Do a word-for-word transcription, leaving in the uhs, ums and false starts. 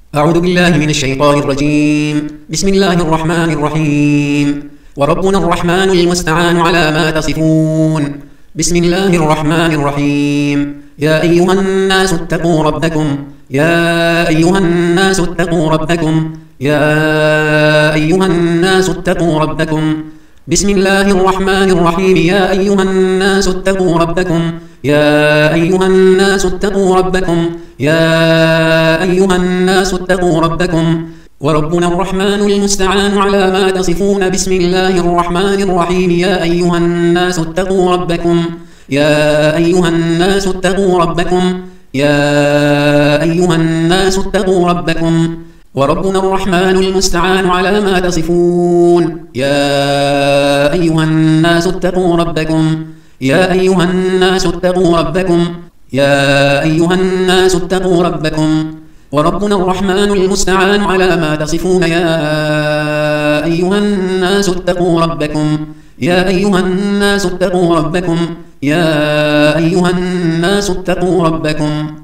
أعوذ بالله من الشيطان الرجيم. بسم الله الرحمن الرحيم. وربنا الرحمن المستعان على ما تصفون. بسم الله الرحمن الرحيم. يا أيها الناس اتقوا ربكم يا أيها الناس اتقوا ربكم يا أيها الناس اتقوا ربكم بسم الله الرحمن الرحيم. يا أيها الناس اتقوا ربكم يا أيها الناس اتقوا ربكم يا أيها الناس اتقوا ربكم وربنا الرحمن المستعان على ما تصفون. بسم الله الرحمن الرحيم. يا أيها الناس اتقوا ربكم يا أيها الناس اتقوا ربكم يا أيها الناس اتقوا ربكم وربنا الرحمن المستعان على ما تصفون. يا أيها الناس اتقوا ربكم يا أيها الناس اتقوا ربكم يا أيها الناس اتقوا ربكم وربنا الرحمن المستعان على ما تصفون. يا أيها الناس اتقوا ربكم يا أيها الناس اتقوا ربكم يا أيها الناس اتقوا ربكم